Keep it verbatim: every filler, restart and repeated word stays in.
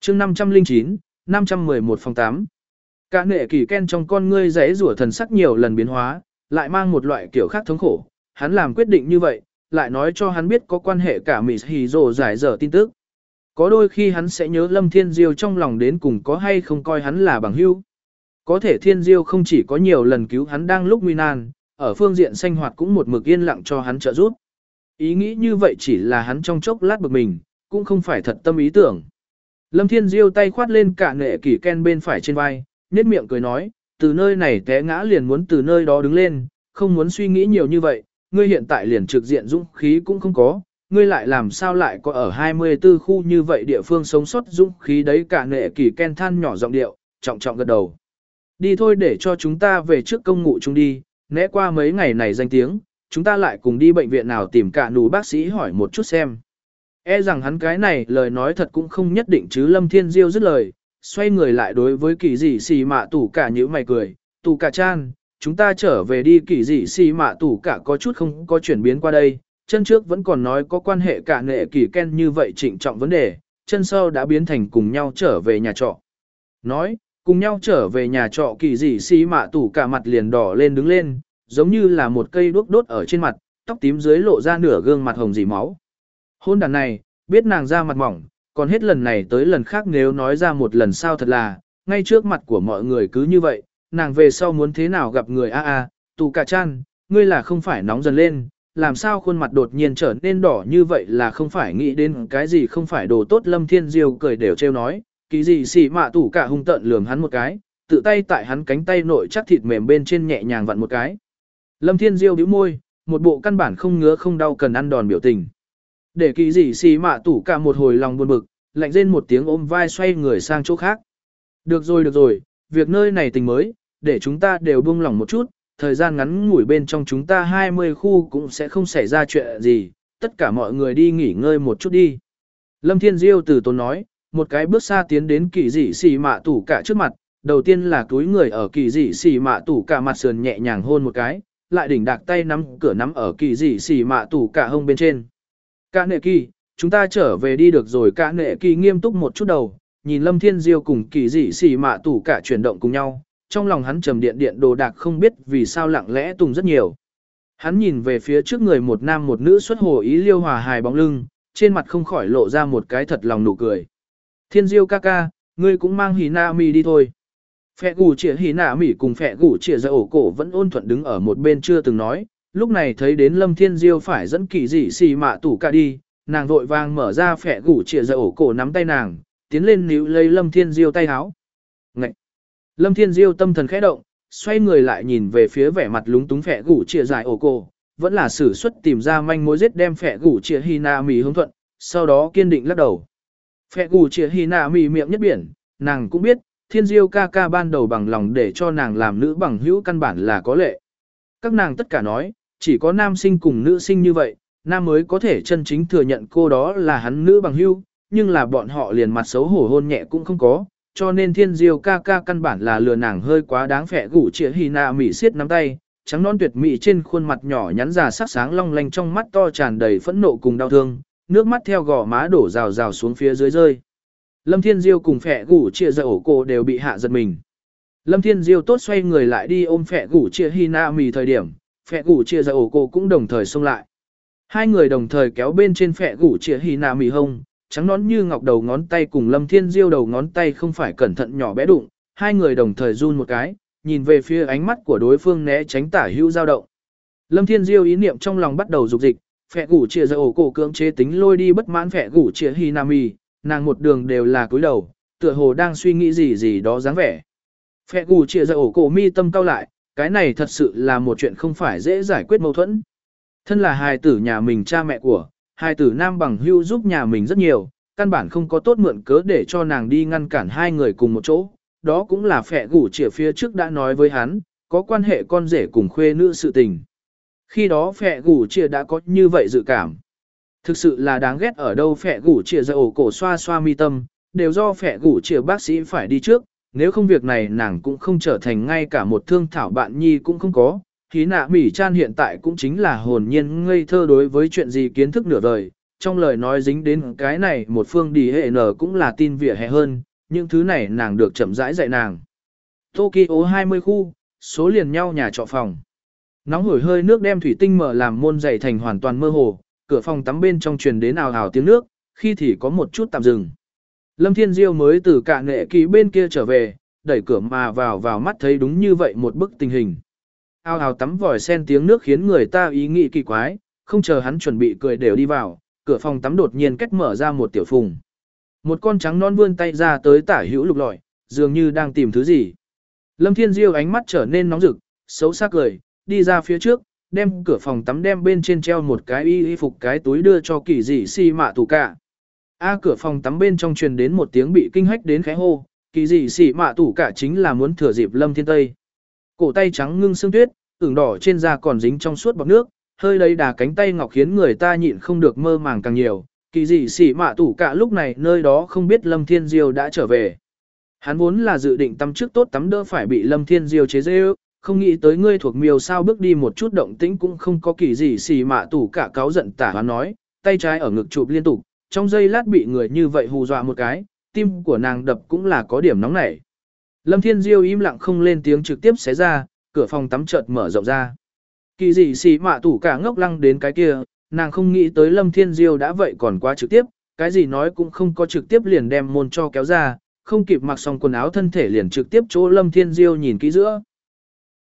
chương năm trăm lẻ chín, năm trăm mười một phòng tám. Cả nệ kỳ Ken trong con ngươi rẽ rủa thần sắc nhiều lần biến hóa, lại mang một loại kiểu khác thống khổ. Hắn làm quyết định như vậy, lại nói cho hắn biết có quan hệ cả Mỹ Hì Dồ giải dở tin tức. Có đôi khi hắn sẽ nhớ Lâm Thiên Diêu trong lòng đến cùng có hay không coi hắn là bằng hữu. Có thể Thiên Diêu không chỉ có nhiều lần cứu hắn đang lúc nguy nan, ở phương diện sinh hoạt cũng một mực yên lặng cho hắn trợ giúp. Ý nghĩ như vậy chỉ là hắn trong chốc lát bực mình, cũng không phải thật tâm ý tưởng. Lâm Thiên Diêu tay khoát lên cả nệ kỳ Ken bên phải trên vai, nhếch miệng cười nói, từ nơi này té ngã liền muốn từ nơi đó đứng lên, không muốn suy nghĩ nhiều như vậy, ngươi hiện tại liền trực diện dũng khí cũng không có, ngươi lại làm sao lại có ở hai mươi tư khu như vậy địa phương sống sót dũng khí đấy. Cả nệ kỳ Ken than nhỏ giọng điệu, trọng trọng gật đầu. Đi thôi, để cho chúng ta về trước công ngụ chúng đi, né qua mấy ngày này danh tiếng, chúng ta lại cùng đi bệnh viện nào tìm cả nụ bác sĩ hỏi một chút xem. E rằng hắn cái này lời nói thật cũng không nhất định chứ. Lâm Thiên Diêu dứt lời, xoay người lại đối với kỳ dị xì mạ tủ cả nhíu mày cười, tủ cả chan, chúng ta trở về đi. Kỳ dị xì mạ tủ cả có chút không có chuyển biến qua đây, chân trước vẫn còn nói có quan hệ cả nệ kỳ Ken như vậy trịnh trọng vấn đề, chân sau đã biến thành cùng nhau trở về nhà trọ. Nói, cùng nhau trở về nhà trọ, kỳ dị xì mạ tủ cả mặt liền đỏ lên đứng lên, giống như là một cây đuốc đốt ở trên mặt, tóc tím dưới lộ ra nửa gương mặt hồng dì máu. Hôn đàn này, biết nàng ra mặt mỏng, còn hết lần này tới lần khác nếu nói ra một lần sao thật là, ngay trước mặt của mọi người cứ như vậy, nàng về sau muốn thế nào gặp người a a, tù cả chan, ngươi là không phải nóng dần lên, làm sao khuôn mặt đột nhiên trở nên đỏ như vậy, là không phải nghĩ đến cái gì không phải đồ tốt. Lâm Thiên Diêu cười đều trêu nói, kỳ gì xì mạ tủ cả hung tợn lườm hắn một cái, tự tay tại hắn cánh tay nội chắc thịt mềm bên trên nhẹ nhàng vặn một cái. Lâm Thiên Diêu bĩu môi, một bộ căn bản không ngứa không đau cần ăn đòn biểu tình. Để kỳ dị xì mạ tủ cả một hồi lòng buồn bực, lạnh rên một tiếng ôm vai xoay người sang chỗ khác. Được rồi được rồi, việc nơi này tình mới, để chúng ta đều buông lỏng một chút, thời gian ngắn ngủi bên trong chúng ta hai mươi khu cũng sẽ không xảy ra chuyện gì, tất cả mọi người đi nghỉ ngơi một chút đi. Lâm Thiên Diêu từ tốn nói, một cái bước xa tiến đến kỳ dị xì mạ tủ cả trước mặt, đầu tiên là túi người ở kỳ dị xì mạ tủ cả mặt sườn nhẹ nhàng hôn một cái, lại đỉnh đạc tay nắm cửa nắm ở kỳ dị xì mạ tủ cả hông bên trên. Cả nệ kỳ, chúng ta trở về đi được rồi. Cả nệ kỳ nghiêm túc một chút đầu, nhìn Lâm Thiên Diêu cùng kỳ dị xì mạ tủ cả chuyển động cùng nhau, trong lòng hắn trầm điện điện đồ đạc không biết vì sao lặng lẽ tùng rất nhiều. Hắn nhìn về phía trước người một nam một nữ xuất hồ ý liêu hòa hài bóng lưng, trên mặt không khỏi lộ ra một cái thật lòng nụ cười. Thiên Diêu ca ca, ngươi cũng mang hỉ nạ mì đi thôi. Phẹ gù chĩa hỉ nạ mỉ cùng phẹ gù chĩa ra ổ cổ vẫn ôn thuận đứng ở một bên chưa từng nói, lúc này thấy đến Lâm Thiên Diêu phải dẫn kỳ dị xì mạ tủ cả đi, nàng vội vàng mở ra phẹ gù chĩa ra ổ cổ nắm tay nàng, tiến lên níu lấy Lâm Thiên Diêu tay áo. Ngậy! Lâm Thiên Diêu tâm thần khẽ động, xoay người lại nhìn về phía vẻ mặt lúng túng phẹ gù chĩa dài ổ cổ, vẫn là sử xuất tìm ra manh mối giết đem phẹ gù chĩa hỉ nạ mỉ hướng thuận, sau đó kiên định lắc đầu. Phẹ gù chĩa hỉ nạ mỉ miệng nhất biển, nàng cũng biết, Thiên Diêu ca ca ban đầu bằng lòng để cho nàng làm nữ bằng hữu căn bản là có lệ. Các nàng tất cả nói, chỉ có nam sinh cùng nữ sinh như vậy, nam mới có thể chân chính thừa nhận cô đó là hắn nữ bằng hữu, nhưng là bọn họ liền mặt xấu hổ hôn nhẹ cũng không có, cho nên Thiên Diêu ca ca căn bản là lừa nàng hơi quá đáng. Phẹ gù chĩa hỉ nạ mỉ siết nắm tay, trắng non tuyệt mỹ trên khuôn mặt nhỏ nhắn già sắc sáng long lanh, trong mắt to tràn đầy phẫn nộ cùng đau thương, nước mắt theo gò má đổ rào rào xuống phía dưới rơi. Lâm Thiên Diêu cùng phẹ gù chĩa ra ổ cổ đều bị hạ giật mình. Lâm Thiên Diêu tốt xoay người lại đi ôm phẹ gù chĩa hỉ nạ mỉ thời điểm, phẹ gù chĩa ra ổ cổ cũng đồng thời xông lại. Hai người đồng thời kéo bên trên phẹ gù chĩa hỉ nạ mỉ hông, trắng nón như ngọc đầu ngón tay cùng Lâm Thiên Diêu đầu ngón tay không phải cẩn thận nhỏ bé đụng, hai người đồng thời run một cái, nhìn về phía ánh mắt của đối phương né tránh tả hữu dao động. Lâm Thiên Diêu ý niệm trong lòng bắt đầu dục dịch, phẹ gù chĩa ra ổ cổ cưỡng chế tính lôi đi bất mãn phẹ gù chĩa hỉ nạ mỉ, nàng một đường đều là cúi đầu, tựa hồ đang suy nghĩ gì gì đó dáng vẻ. Phẹ gù chĩa ra ổ cổ mi tâm cau lại, cái này thật sự là một chuyện không phải dễ giải quyết mâu thuẫn. Thân là hài tử nhà mình cha mẹ của, hài tử nam bằng hưu giúp nhà mình rất nhiều, căn bản không có tốt mượn cớ để cho nàng đi ngăn cản hai người cùng một chỗ. Đó cũng là phẹ gù chĩa phía trước đã nói với hắn, có quan hệ con rể cùng khuê nữ sự tình. Khi đó phẹ gù chĩa đã có như vậy dự cảm. Thực sự là đáng ghét ở đâu. Phẹ gù chĩa ra ổ cổ xoa xoa mi tâm, đều do phẹ gù chĩa bác sĩ phải đi trước, nếu không việc này nàng cũng không trở thành ngay cả một thương thảo bạn nhi cũng không có. Hỉ nạ mỉ chan hiện tại cũng chính là hồn nhiên ngây thơ, đối với chuyện gì kiến thức nửa vời, trong lời nói dính đến cái này một phương đi hệ nở cũng là tin vỉa hè hơn, những thứ này nàng được chậm rãi dạy nàng. Tokyo hai mươi khu, số liền nhau nhà trọ phòng. Nóng hổi hơi nước đem thủy tinh mở làm môn dày thành hoàn toàn mơ hồ, cửa phòng tắm bên trong truyền đến ào ào tiếng nước, khi thì có một chút tạm dừng. Lâm Thiên Diêu mới từ cả nghệ kỳ bên kia trở về, đẩy cửa mà vào vào mắt thấy đúng như vậy một bức tình hình. Ao ào tắm vòi sen tiếng nước khiến người ta ý nghĩ kỳ quái, không chờ hắn chuẩn bị cười đều đi vào, cửa phòng tắm đột nhiên cách mở ra một tiểu phùng. Một con trắng non vươn tay ra tới tả hữu lục lọi, dường như đang tìm thứ gì. Lâm Thiên Diêu ánh mắt trở nên nóng rực, xấu xa cười, đi ra phía trước, đem cửa phòng tắm đem bên trên treo một cái y y phục cái túi đưa cho kỳ dị si mạ tủ cả. A cửa phòng tắm bên trong truyền đến một tiếng bị kinh hách đến khẽ hô, kỳ dị si mạ tủ cả chính là muốn thừa dịp Lâm Thiên Tây. Cổ tay trắng ngưng xương tuyết, ửng đỏ trên da còn dính trong suốt bọt nước, hơi lấy đà cánh tay ngọc khiến người ta nhịn không được mơ màng càng nhiều. Kỳ dị si mạ tủ cả lúc này nơi đó không biết Lâm Thiên Diêu đã trở về. Hắn vốn là dự định tắm trước tốt tắm đỡ phải bị Lâm Thiên Diêu chế giễu, không nghĩ tới ngươi thuộc miêu sao bước đi một chút động tĩnh cũng không có kỳ gì xì mạ tủ cả cáu giận tả hắn nói, tay trái ở ngực chụp liên tục, trong giây lát bị người như vậy hù dọa một cái, tim của nàng đập cũng là có điểm nóng nảy. Lâm Thiên Diêu im lặng không lên tiếng trực tiếp xé ra, cửa phòng tắm chợt mở rộng ra. Kỳ gì xì mạ tủ cả ngốc lăng đến cái kia, nàng không nghĩ tới Lâm Thiên Diêu đã vậy còn quá trực tiếp, cái gì nói cũng không có trực tiếp liền đem môn cho kéo ra, không kịp mặc xong quần áo thân thể liền trực tiếp chỗ Lâm Thiên Diêu nhìn kỹ giữa,